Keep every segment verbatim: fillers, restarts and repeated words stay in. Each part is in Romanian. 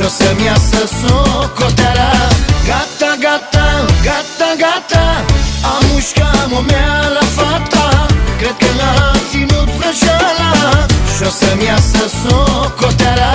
Și-o să-mi iasă socoteala. Gata, gata, gata, gata, am mușcat-o mea la fata. Cred că l-a ținut vrăjeala. Și-o să-mi iasă socoteala.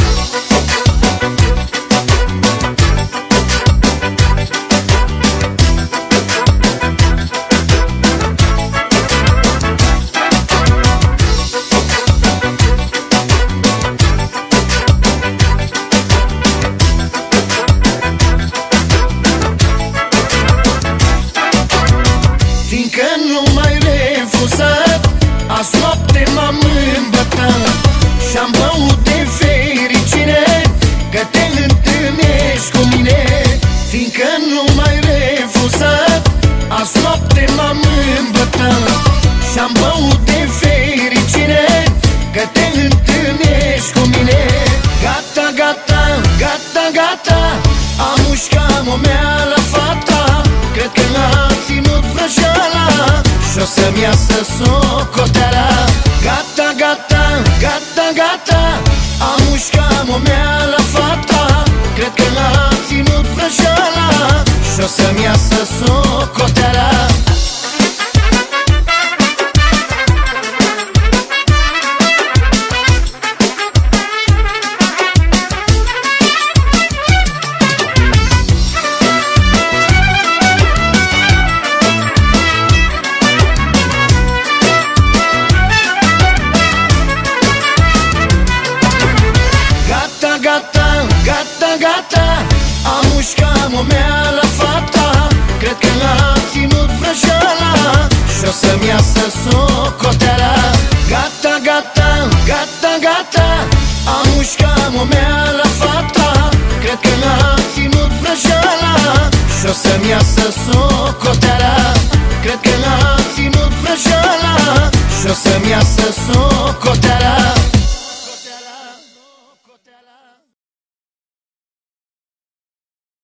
Fiindcă nu m-ai refuzat, azi noapte m-am îmbătat și-am băut de fericire că te întâlnești cu mine. Fiindcă nu m-ai refuzat, azi noapte m-am îmbătat și-am băut de fericire că te întâlnești cu mine. Gata, gata, gata, gata, am mușcat-o mea la fata. Cred că l-a ținut vrăjeala. Și-o să-mi iasă socoteala. Gata, gata, gata, gata, am mușcat-o mea la fata. Cred că l-a ținut vrăjeala. Și-o să-mi iasă socoteala. Gata, gata, gata, am mușcat-o mea la fata. Cred că l-a ținut vrăjeala. Și-o să-mi iasă socoteala. Gata, gata, gata, gata, am mușcat-o mea la fata. Cred că l-a ținut vrăjeala. Și-o să-mi iasă socoteala. Cred că l-a ținut vrăjeala. Și-o să-mi iasă socoteala.